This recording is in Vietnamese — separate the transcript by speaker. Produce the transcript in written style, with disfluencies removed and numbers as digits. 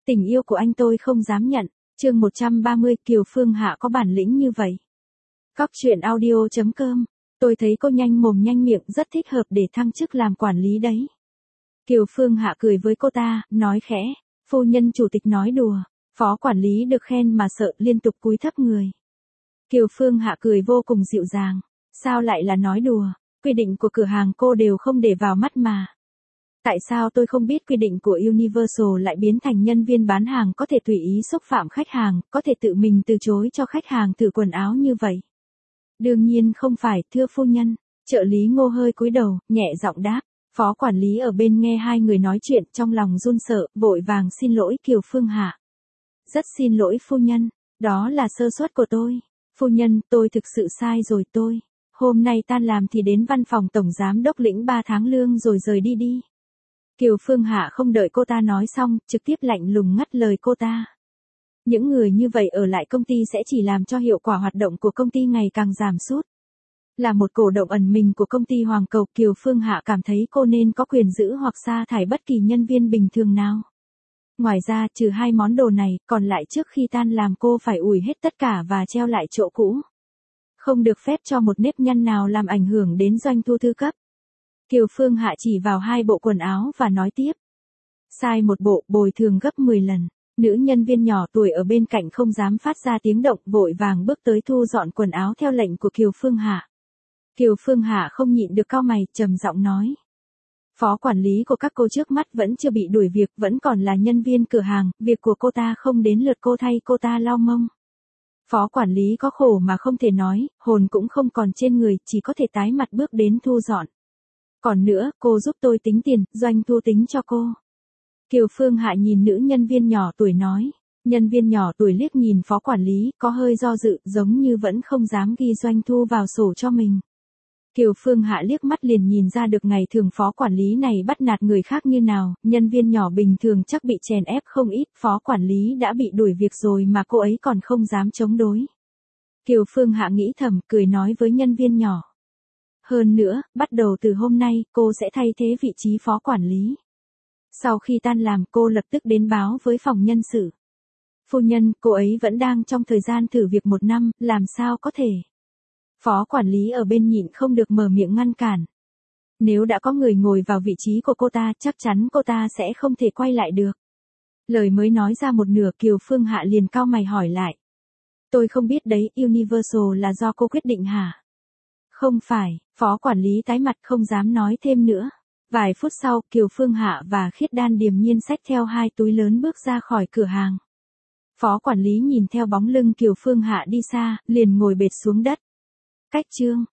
Speaker 1: Tình yêu của anh tôi không dám nhận. Chương 130, Kiều Phương Hạ có bản lĩnh như vậy. Cóc truyện audio.com. Tôi thấy cô nhanh mồm nhanh miệng rất thích hợp để thăng chức làm quản lý đấy. Kiều Phương Hạ cười với cô ta, nói khẽ. Phu nhân chủ tịch nói đùa. Phó quản lý được khen mà sợ liên tục cúi thấp người. Kiều Phương Hạ cười vô cùng dịu dàng. Sao lại là nói đùa? Quy định của cửa hàng cô đều không để vào mắt mà. Tại sao tôi không biết quy định của Universal lại biến thành nhân viên bán hàng có thể tùy ý xúc phạm khách hàng, có thể tự mình từ chối cho khách hàng thử quần áo như vậy? Đương nhiên không phải, thưa phu nhân. Trợ lý Ngô hơi cúi đầu, nhẹ giọng đáp. Phó quản lý ở bên nghe hai người nói chuyện trong lòng run sợ, vội vàng xin lỗi Kiều Phương Hạ. Rất xin lỗi phu nhân, đó là sơ suất của tôi. Phu nhân, tôi thực sự sai rồi tôi. Hôm nay tan làm thì đến văn phòng tổng giám đốc lĩnh 3 tháng lương rồi rời đi đi. Kiều Phương Hạ không đợi cô ta nói xong, trực tiếp lạnh lùng ngắt lời cô ta. Những người như vậy ở lại công ty sẽ chỉ làm cho hiệu quả hoạt động của công ty ngày càng giảm sút. Là một cổ đông ẩn mình của công ty Hoàng Cầu, Kiều Phương Hạ cảm thấy cô nên có quyền giữ hoặc sa thải bất kỳ nhân viên bình thường nào. Ngoài ra, trừ hai món đồ này, còn lại trước khi tan làm cô phải ủi hết tất cả và treo lại chỗ cũ. Không được phép cho một nếp nhăn nào làm ảnh hưởng đến doanh thu thứ cấp. Kiều Phương Hạ chỉ vào hai bộ quần áo và nói tiếp. Sai một bộ, bồi thường gấp 10 lần. Nữ nhân viên nhỏ tuổi ở bên cạnh không dám phát ra tiếng động, vội vàng bước tới thu dọn quần áo theo lệnh của Kiều Phương Hạ. Kiều Phương Hạ không nhịn được cau mày, trầm giọng nói. Phó quản lý của các cô trước mắt vẫn chưa bị đuổi việc, vẫn còn là nhân viên cửa hàng, việc của cô ta không đến lượt cô thay cô ta lau mông. Phó quản lý có khổ mà không thể nói, hồn cũng không còn trên người, chỉ có thể tái mặt bước đến thu dọn. Còn nữa, cô giúp tôi tính tiền, doanh thu tính cho cô. Kiều Phương Hạ nhìn nữ nhân viên nhỏ tuổi nói. Nhân viên nhỏ tuổi liếc nhìn phó quản lý, có hơi do dự, giống như vẫn không dám ghi doanh thu vào sổ cho mình. Kiều Phương Hạ liếc mắt liền nhìn ra được ngày thường phó quản lý này bắt nạt người khác như nào, nhân viên nhỏ bình thường chắc bị chèn ép không ít, phó quản lý đã bị đuổi việc rồi mà cô ấy còn không dám chống đối. Kiều Phương Hạ nghĩ thầm, cười nói với nhân viên nhỏ. Hơn nữa, bắt đầu từ hôm nay, cô sẽ thay thế vị trí phó quản lý. Sau khi tan làm, cô lập tức đến báo với phòng nhân sự. Phu nhân, cô ấy vẫn đang trong thời gian thử việc 1 năm, làm sao có thể? Phó quản lý ở bên nhịn không được mở miệng ngăn cản. Nếu đã có người ngồi vào vị trí của cô ta, chắc chắn cô ta sẽ không thể quay lại được. Lời mới nói ra một nửa, Kiều Phương Hạ liền cau mày hỏi lại. Tôi không biết đấy, Universal là do cô quyết định hả? Không phải, phó quản lý tái mặt không dám nói thêm nữa. Vài phút sau, Kiều Phương Hạ và Khiết Đan điềm nhiên xách theo 2 túi lớn bước ra khỏi cửa hàng. Phó quản lý nhìn theo bóng lưng Kiều Phương Hạ đi xa, liền ngồi bệt xuống đất. Cách chương